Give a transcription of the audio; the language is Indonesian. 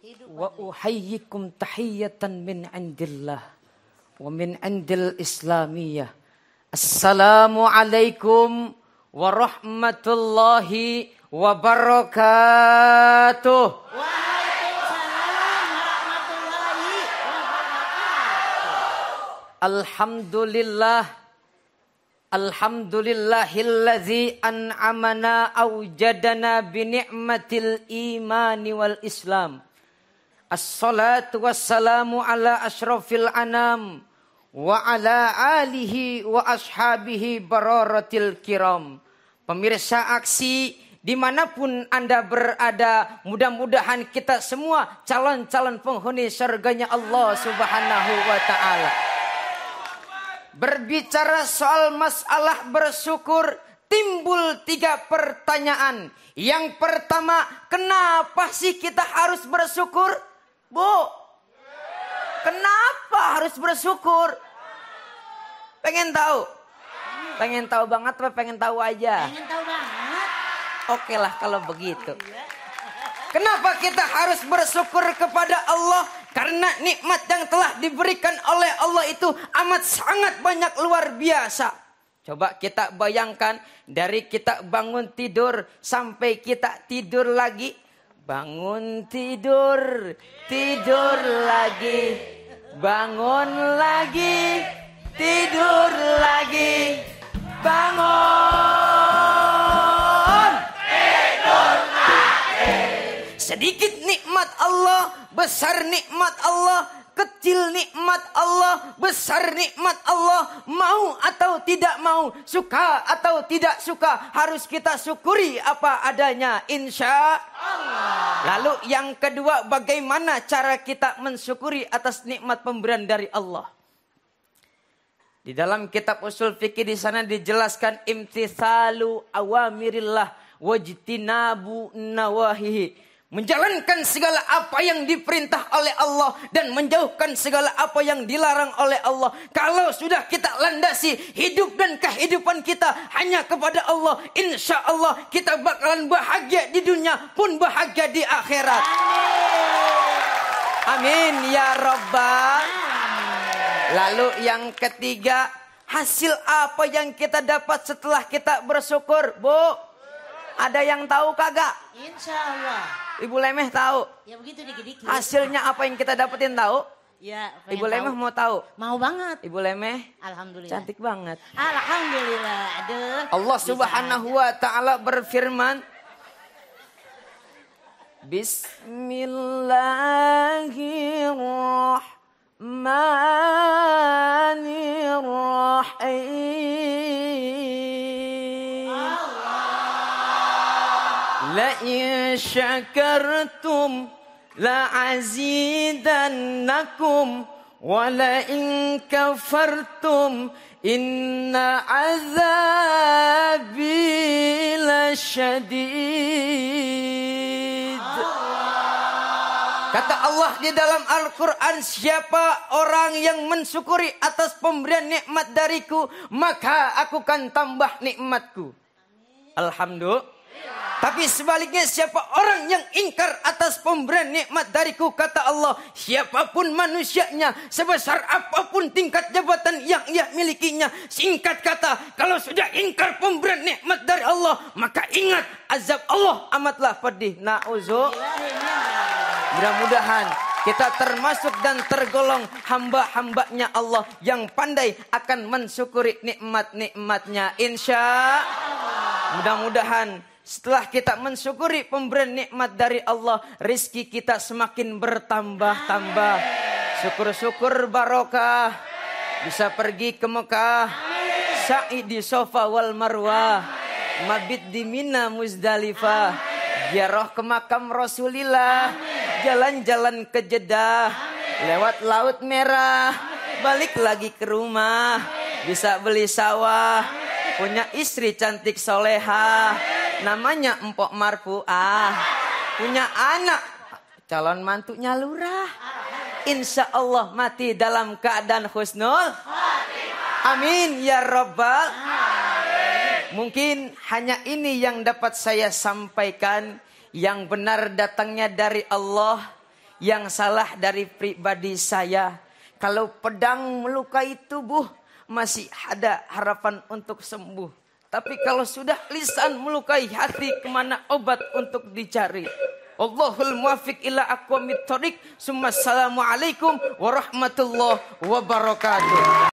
Wa uhayyikum tahiyatan min indillah wa min indil islamiyah. Assalamualaikum warahmatullahi wabarakatuh. Waalaikumsalam warahmatullahi wabarakatuh. Alhamdulillahilladzi an'amana awjadana bi ni'matil imani wal islam. Assalatu wassalamu ala asyrafil anam wa ala alihi wa ashabihi bararatil kiram. Pemirsa Aksi dimanapun Anda berada, mudah-mudahan kita semua calon-calon penghuni surganya Allah Subhanahu wa ta'ala. Berbicara soal masalah bersyukur, timbul 3 pertanyaan. Yang pertama, kenapa sih kita harus bersyukur? Bu, kenapa harus bersyukur? Pengen tahu? Pengen tahu banget apa pengen tahu aja? Pengen tahu banget. Oke lah kalau begitu. Kenapa kita harus bersyukur kepada Allah? Karena nikmat yang telah diberikan oleh Allah itu amat sangat banyak, luar biasa. Coba kita bayangkan dari kita bangun tidur sampai kita tidur lagi. Bangun tidur, tidur lagi. Bangun lagi, tidur lagi. Bangun, tidur lagi. Sedikit nikmat Allah, besar nikmat Allah, kecil nikmat Allah, besar nikmat Allah. Mau atau tidak mau, suka atau tidak suka, harus kita syukuri apa adanya, insya Allah. Lalu yang kedua, bagaimana cara kita mensyukuri atas nikmat pemberian dari Allah? Di dalam kitab usul fikih di sana dijelaskan imtithalu awamirillah wajtinabu nawahihi. Menjalankan segala apa yang diperintah oleh Allah dan menjauhkan segala apa yang dilarang oleh Allah. Kalau sudah kita landasi hidup dan kehidupan kita hanya kepada Allah, insya Allah kita bakalan bahagia di dunia pun bahagia di akhirat. Amin ya Rabbal. Lalu yang ketiga, hasil apa yang kita dapat setelah kita bersyukur? Bu, ada yang tahu kagak? Insya Allah. Ibu Lemeh tahu? Ya begitu dikit-dikit. Hasilnya apa yang kita dapetin tahu? Ya, Ibu Lemeh mau tahu? Mau banget. Ibu Lemeh Alhamdulillah. cantik banget. Alhamdulillah. Aduh. Allah Subhanahu wa ta'ala berfirman, Bismillahirrahmanirrahim. La in syakartum la azidannakum wa la in kafartum inna azabi lasyadid. Kata Allah di dalam Al-Quran, siapa orang yang mensyukuri atas pemberian nikmat dariku, maka aku akan tambah nikmatku. Alhamdulillah. Tapi sebaliknya, siapa orang yang ingkar atas pemberian nikmat dariku, kata Allah, siapapun manusianya, sebesar apapun tingkat jabatan yang ia milikinya, singkat kata, kalau sudah ingkar pemberian nikmat dari Allah, maka ingat azab Allah amatlah pedih. Mudah-mudahan kita termasuk dan tergolong hamba-hambanya Allah yang pandai akan mensyukuri nikmat-nikmatnya, insya Allah. Mudah-mudahan setelah kita mensyukuri pemberian nikmat dari Allah, rizki kita semakin bertambah-tambah. Syukur-syukur barokah. Bisa pergi ke Mekah, sa'i di Safa wal Marwah, mabit di Mina Muzdalifah, ziarah ke makam Rasulillah, jalan-jalan ke Jeddah, lewat Laut Merah, balik lagi ke rumah, bisa beli sawah, punya istri cantik soleha, namanya Empok Marfuah, punya anak calon mantunya lurah, insya Allah mati dalam keadaan husnul. Amin ya Rabbal. Mungkin hanya ini yang dapat saya sampaikan. Yang benar datangnya dari Allah, Yang salah dari pribadi saya. Kalau pedang melukai tubuh, masih ada harapan untuk sembuh. Tapi kalau sudah lisan melukai hati, kemana obat untuk dicari? Allahul muwafiq ila aqwamit thoriq. Assalamualaikum warahmatullahi wabarakatuh.